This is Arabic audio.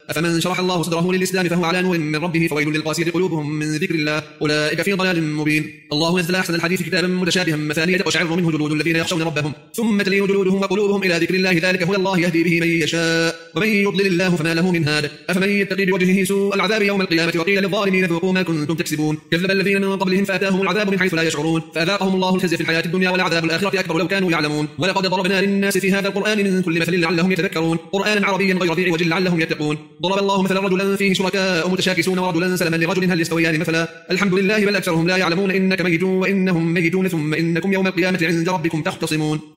أفمن شرح الله صدره للإسلام فهو على نور من ربه فويل للقاسية قلوبهم من ذكر الله أولئك في ضلال مبين. الله نزل أحسن الحديث كتابا متشابها مثانية تقشعر منه جلود الذين يخشون ربهم ثم تلين جلودهم وقلوبهم إلى ذكر الله ذلك هدى الله يهدي به من يشاء ومن يضلل الله فما له من هاد. أفمن يتقي بوجهه سوء العذاب يوم القيامة وقيل للظالمين ذوقوا ما كنتم تكسبون كذب الذين من قبلهم فأتاهم العذاب من حيث لا يشعرون فأذاقهم الله الخزي في الحياة الدنيا والعذاب الآخرة أكبر لو كانوا يعلمون. ولقد ضربنا للناس في هذا القرآن من كل مثل لعلهم يتذكرون قرآنا عربيا غير ذي عوج لعلهم يتقون. ضرب الله مثلا رجلا فيه شركاء متشاكسون ورجلا سلما لرجل هل يستويان مثلا الحمد لله بل أكثرهم لا يعلمون إنك ميت وإنهم ميتون ثم إنكم يوم القيامة عند ربكم تختصمون.